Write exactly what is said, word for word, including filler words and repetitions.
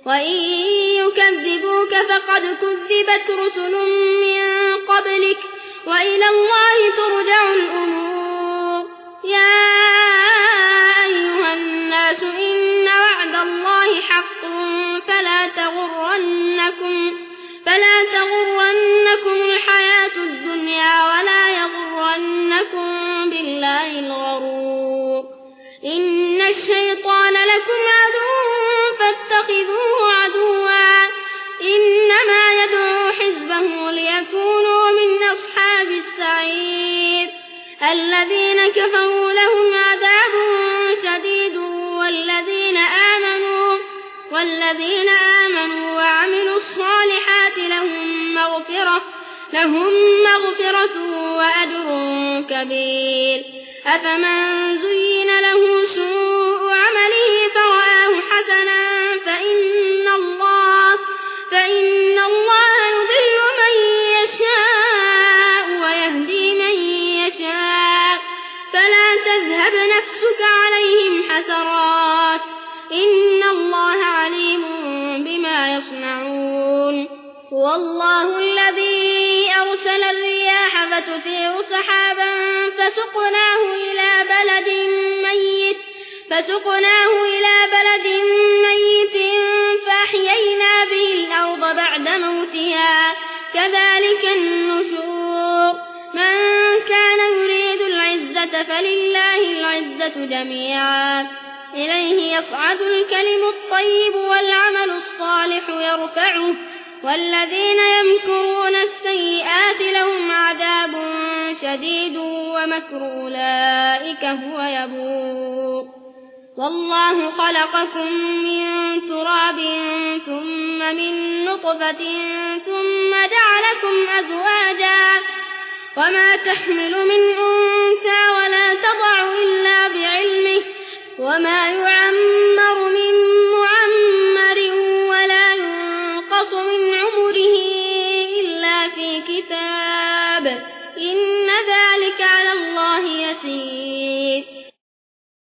وإن يكذبوك فقد كذبت رسل من قبلك وإلى الله ترجع الأمور. يا أيها الناس إن وعد الله حق فلا تغرنكم, فلا تغرنكم الحياة الدنيا ولا يغرنكم بالله الغرور. إن الشيطان لكم عدو فاتخذوه عدوا إنما يدعو حزبه ليكونوا من أصحاب السعير. الذين كفروا لهم عذاب شديد والذين آمنوا, والذين آمنوا وعملوا الصالحات لهم مغفرة, لهم مغفرة وأجر كبير. أفمن زين له سوء عمله فرآه حسنا فإن الله, فإن الله يضل من يشاء ويهدي من يشاء فلا تذهب نفسك عليهم حسرات إن الله عليم بما يصنعون. والله الذي أرسل الرياح فتثير سحابا فسقناه إلى بلد ميت, فسقناه إلى بلد ميت فأحيينا به الأرض بعد موتها كذلك النشور. من كان يريد العزة فلله العزة جميعا إليه يصعد الكلم الطيب والعمل الصالح يرفعه والذين يمكرون السيئات لهم عذاب شديد ومكر أولئك هو يبور. والله خلقكم من تراب ثم من نطفة ثم جعلكم أزواجا وما تحمل من أنثى ولا تضع إلا بعلمه وما يعمر من معمر ولا ينقص من عمره إلا في كتاب إن ذلك على الله يسير.